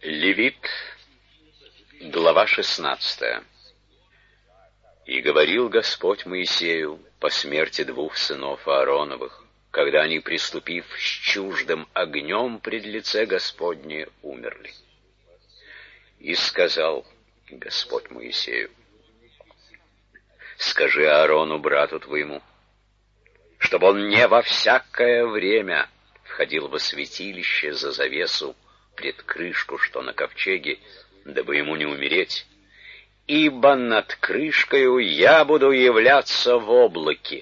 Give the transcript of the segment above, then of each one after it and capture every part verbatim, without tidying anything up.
Левит, глава шестнадцатая. «И говорил Господь Моисею по смерти двух сынов Аароновых, когда они, приступив с чуждым огнем пред лице Господне, умерли. И сказал Господь Моисею: скажи Аарону, брату твоему, чтобы он не во всякое время входил во святилище за завесу пред крышку, что на ковчеге, дабы ему не умереть, ибо над крышкою я буду являться в облаке.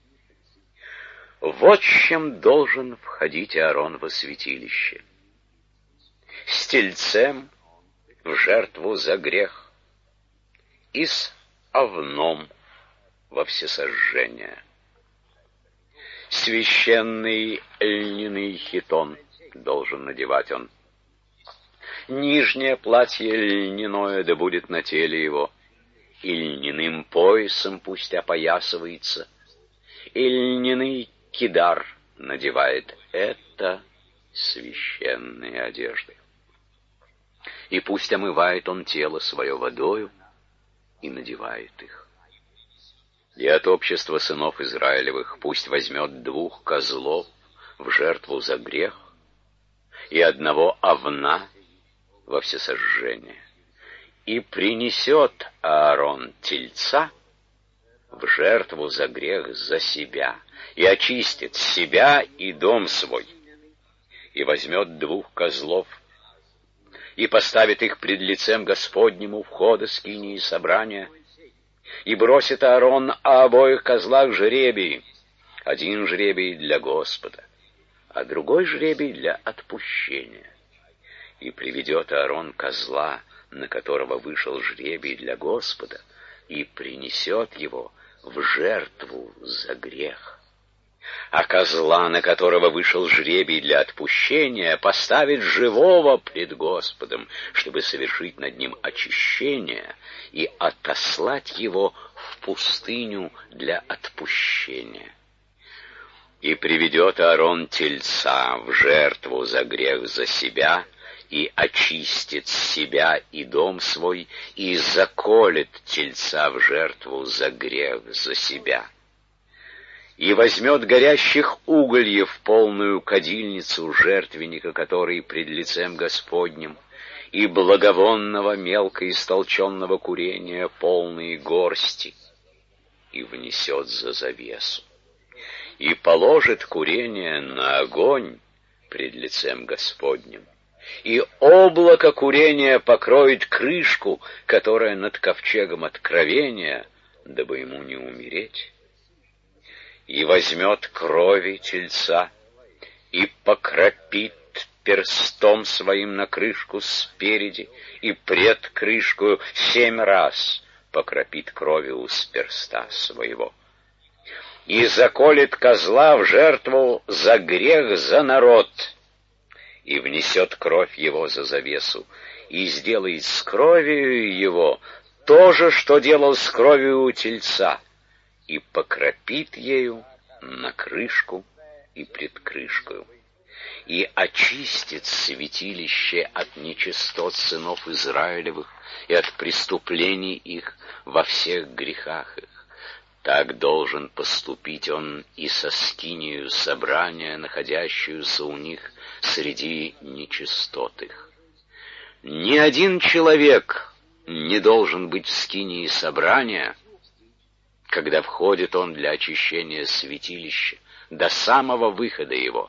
Вот чем должен входить Аарон во святилище: с тельцем в жертву за грех и с овном во всесожжение. Священный льняный хитон должен надевать он. Нижнее платье льняное да будет на теле его, и льняным поясом пусть опоясывается, и льняный кидар надевает. Это священные одежды. И пусть омывает он тело свое водою и надевает их. И от общества сынов Израилевых пусть возьмет двух козлов в жертву за грех и одного овна во всесожжение, и принесет Аарон тельца в жертву за грех за себя, и очистит себя и дом свой, и возьмет двух козлов, и поставит их пред лицем Господнему у входа скинии собрания, и бросит Аарон о обоих козлах жребий, один жребий для Господа, а другой жребий для отпущения. И приведет Аарон козла, на которого вышел жребий для Господа, и принесет его в жертву за грех. А козла, на которого вышел жребий для отпущения, поставит живого пред Господом, чтобы совершить над ним очищение и отослать его в пустыню для отпущения. И приведет Аарон тельца в жертву за грех за себя, и очистит себя и дом свой, и заколет тельца в жертву за грех за себя. И возьмет горящих угольев полную кадильницу жертвенника, который пред лицем Господним, и благовонного мелко истолченного курения полные горсти, и внесет за завесу. И положит курение на огонь пред лицем Господним, и облако курения покроет крышку, которая над ковчегом откровения, дабы ему не умереть. И возьмет крови тельца и покропит перстом своим на крышку спереди, и пред крышкою семь раз покропит кровью с перста своего. И заколет козла в жертву за грех за народ, и внесет кровь его за завесу, и сделает с кровью его то же, что делал с кровью у тельца, и покропит ею на крышку и пред крышкою, и очистит святилище от нечистот сынов Израилевых и от преступлений их во всех грехах их. Так должен поступить он и со скинию собрания, находящуюся у них среди нечистот их. Ни один человек не должен быть в скинии собрания, когда входит он для очищения святилища, до самого выхода его.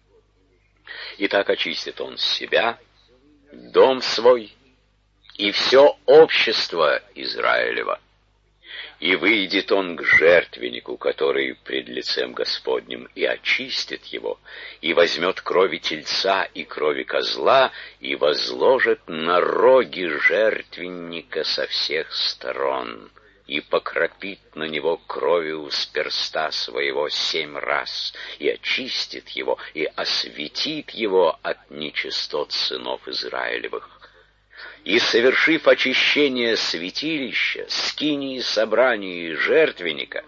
И так очистит он себя, дом свой и все общество Израилева. И выйдет он к жертвеннику, который пред лицем Господним, и очистит его, и возьмет крови тельца и крови козла, и возложит на роги жертвенника со всех сторон, и покропит на него кровью с перста своего семь раз, и очистит его, и осветит его от нечистот сынов Израилевых. И, совершив очищение святилища, скинии собрания и жертвенника,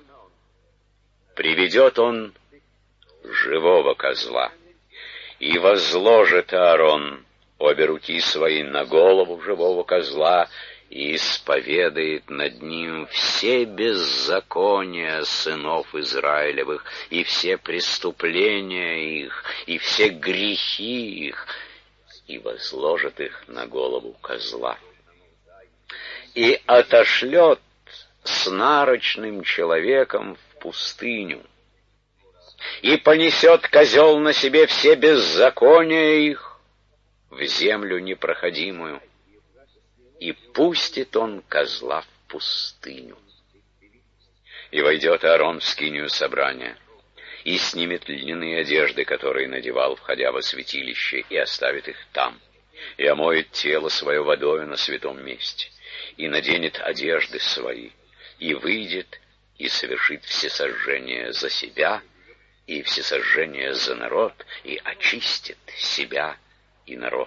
приведет он живого козла, и возложит Аарон обе руки свои на голову живого козла и исповедает над ним все беззакония сынов Израилевых, и все преступления их, и все грехи их, и возложит их на голову козла. И отошлет с нарочным человеком в пустыню, и понесет козел на себе все беззакония их в землю непроходимую, и пустит он козла в пустыню. И войдет Аарон в скинию собрания, и снимет льняные одежды, которые надевал, входя во святилище, и оставит их там, и омоет тело свое водою на святом месте, и наденет одежды свои, и выйдет, и совершит всесожжение за себя, и всесожжение за народ, и очистит себя и народ.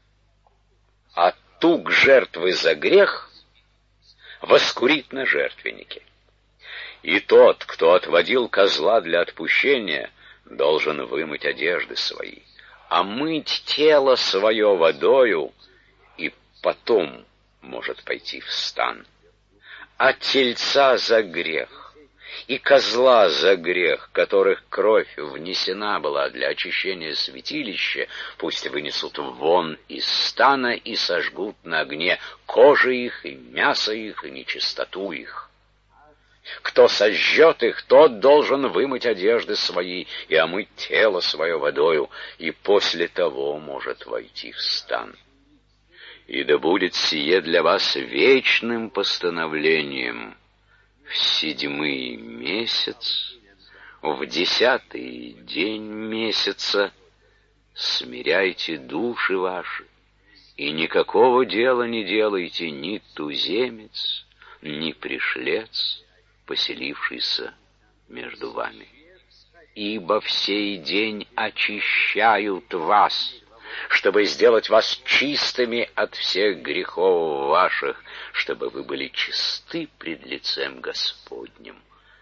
А тук жертвы за грех воскурит на жертвеннике. И тот, кто отводил козла для отпущения, должен вымыть одежды свои, а мыть тело свое водою, и потом может пойти в стан. А тельца за грех и козла за грех, которых кровь внесена была для очищения святилища, пусть вынесут вон из стана и сожгут на огне кожи их, и мясо их, и нечистоту их. Кто сожжет их, тот должен вымыть одежды свои и омыть тело свое водою, и после того может войти в стан. И да будет сие для вас вечным постановлением: в седьмый месяц, в десятый день месяца смиряйте души ваши, и никакого дела не делайте ни туземец, ни пришлец, поселившийся между вами. Ибо в сей день очищают вас, чтобы сделать вас чистыми от всех грехов ваших, чтобы вы были чисты пред лицем Господним.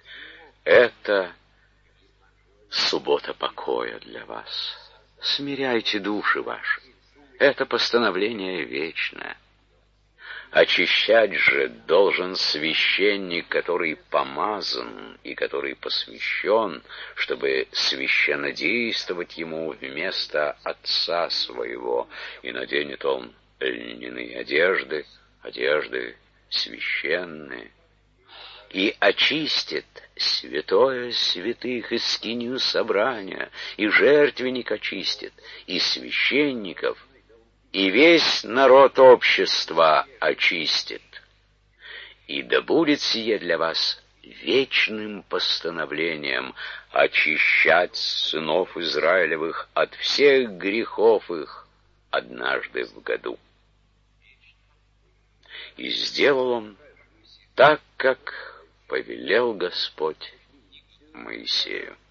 Это суббота покоя для вас. Смиряйте души ваши. Это постановление вечное. Очищать же должен священник, который помазан и который посвящен, чтобы священно действовать ему вместо отца своего, и наденет он льняные одежды, одежды священные, и очистит святое святых и скинию собрания, и жертвенник очистит, и священников, и весь народ общества очистит. И да будет сие для вас вечным постановлением: очищать сынов Израилевых от всех грехов их однажды в году. И сделал он так, как повелел Господь Моисею.